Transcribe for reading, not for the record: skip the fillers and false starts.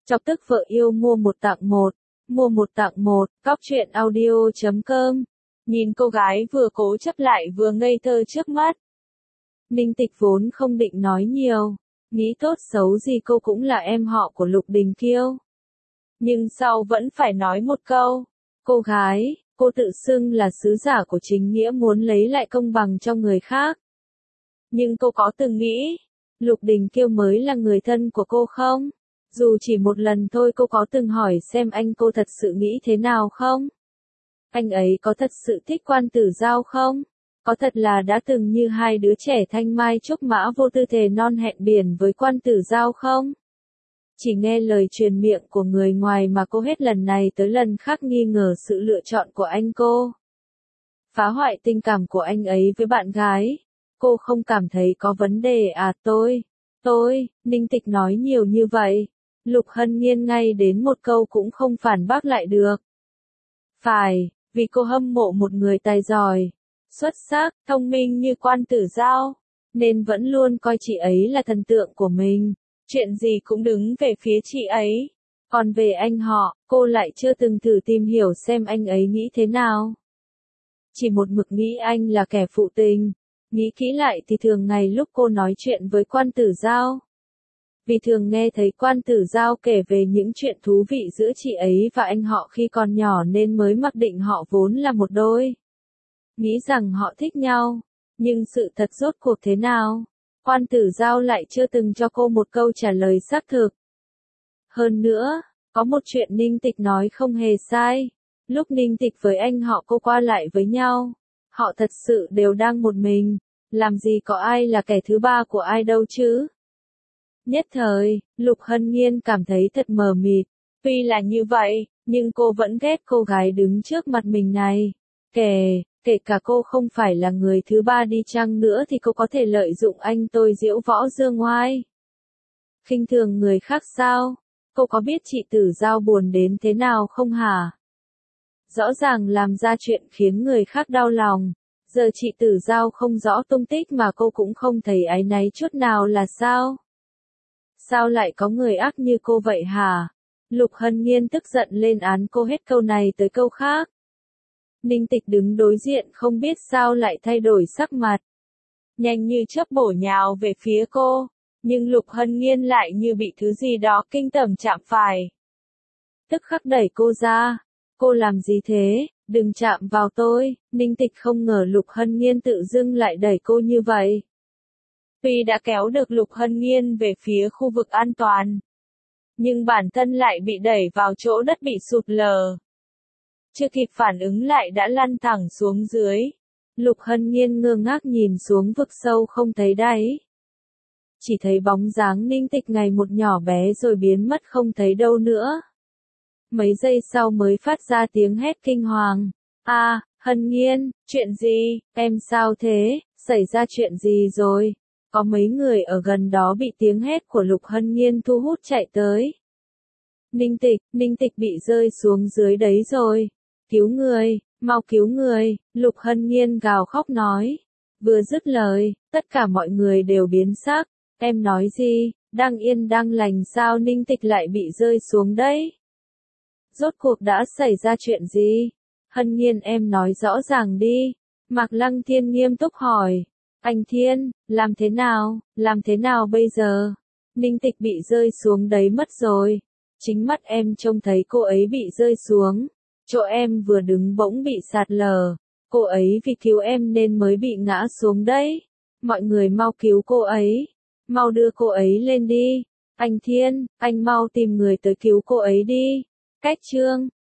Chọc tức vợ yêu mua một tặng một. Mua một tặng một, cóc truyện audio.com. Nhìn cô gái vừa cố chấp lại vừa ngây thơ trước mắt. Ninh Tịch vốn không định nói nhiều, nghĩ tốt xấu gì cô cũng là em họ của Lục Đình Kiêu. Nhưng sau vẫn phải nói một câu, cô gái, cô tự xưng là sứ giả của chính nghĩa muốn lấy lại công bằng cho người khác. Nhưng cô có từng nghĩ, Lục Đình Kiêu mới là người thân của cô không? Dù chỉ một lần thôi cô có từng hỏi xem anh cô thật sự nghĩ thế nào không? Anh ấy có thật sự thích Quan Tử Giao không? Có thật là đã từng như hai đứa trẻ thanh mai trúc mã vô tư thề non hẹn biển với Quan Tử Giao không? Chỉ nghe lời truyền miệng của người ngoài mà cô hết lần này tới lần khác nghi ngờ sự lựa chọn của anh cô. Phá hoại tình cảm của anh ấy với bạn gái. Cô không cảm thấy có vấn đề à? Ninh Tịch nói nhiều như vậy. Lục Hân Nhiên ngay đến một câu cũng không phản bác lại được. Phải, vì cô hâm mộ một người tài giỏi, xuất sắc, thông minh như Quan Tử Giao, nên vẫn luôn coi chị ấy là thần tượng của mình, chuyện gì cũng đứng về phía chị ấy. Còn về anh họ, cô lại chưa từng thử tìm hiểu xem anh ấy nghĩ thế nào. Chỉ một mực nghĩ anh là kẻ phụ tình, nghĩ kỹ lại thì thường ngày lúc cô nói chuyện với Quan Tử Giao. Vì thường nghe thấy Quan Tử Giao kể về những chuyện thú vị giữa chị ấy và anh họ khi còn nhỏ nên mới mặc định họ vốn là một đôi. Nghĩ rằng họ thích nhau, nhưng sự thật rốt cuộc thế nào? Quan Tử Giao lại chưa từng cho cô một câu trả lời xác thực. Hơn nữa, có một chuyện Ninh Tịch nói không hề sai. Lúc Ninh Tịch với anh họ cô qua lại với nhau, họ thật sự đều đang một mình, làm gì có ai là kẻ thứ ba của ai đâu chứ? Nhất thời, Lục Hân Nhiên cảm thấy thật mờ mịt. Tuy là như vậy, nhưng cô vẫn ghét cô gái đứng trước mặt mình này. Kể cả cô không phải là người thứ ba đi chăng nữa thì cô có thể lợi dụng anh tôi diễu võ dương oai. Khinh thường người khác sao? Cô có biết chị Tử Giao buồn đến thế nào không hả? Rõ ràng làm ra chuyện khiến người khác đau lòng. Giờ chị Tử Giao không rõ tung tích mà cô cũng không thấy áy náy chút nào là sao? Sao lại có người ác như cô vậy hả? Lục Hân Nhiên tức giận lên án cô hết câu này tới câu khác. Ninh Tịch đứng đối diện không biết sao lại thay đổi sắc mặt. Nhanh như chớp bổ nhào về phía cô, nhưng Lục Hân Nhiên lại như bị thứ gì đó kinh tởm chạm phải. Tức khắc đẩy cô ra. Cô làm gì thế? Đừng chạm vào tôi. Ninh Tịch không ngờ Lục Hân Nhiên tự dưng lại đẩy cô như vậy. Tuy đã kéo được Lục Hân Nhiên về phía khu vực an toàn, nhưng bản thân lại bị đẩy vào chỗ đất bị sụt lở. Chưa kịp phản ứng lại đã lăn thẳng xuống dưới. Lục Hân Nhiên ngơ ngác nhìn xuống vực sâu không thấy đáy. Chỉ thấy bóng dáng Ninh Tịch ngày một nhỏ bé rồi biến mất không thấy đâu nữa. Mấy giây sau mới phát ra tiếng hét kinh hoàng. À, Hân Nhiên, chuyện gì, em sao thế, xảy ra chuyện gì rồi? Có mấy người ở gần đó bị tiếng hét của Lục Hân Nhiên thu hút chạy tới. Ninh Tịch bị rơi xuống dưới đấy rồi. Cứu người, mau cứu người, Lục Hân Nhiên gào khóc nói. Vừa dứt lời, tất cả mọi người đều biến sắc. Em nói gì, đang yên đang lành sao Ninh Tịch lại bị rơi xuống đấy? Rốt cuộc đã xảy ra chuyện gì? Hân Nhiên em nói rõ ràng đi. Mạc Lăng Thiên nghiêm túc hỏi. Anh Thiên, làm thế nào bây giờ? Ninh Tịch bị rơi xuống đấy mất rồi. Chính mắt em trông thấy cô ấy bị rơi xuống. Chỗ em vừa đứng bỗng bị sạt lở. Cô ấy vì cứu em nên mới bị ngã xuống đấy. Mọi người mau cứu cô ấy. Mau đưa cô ấy lên đi. Anh Thiên, anh mau tìm người tới cứu cô ấy đi. Cách chương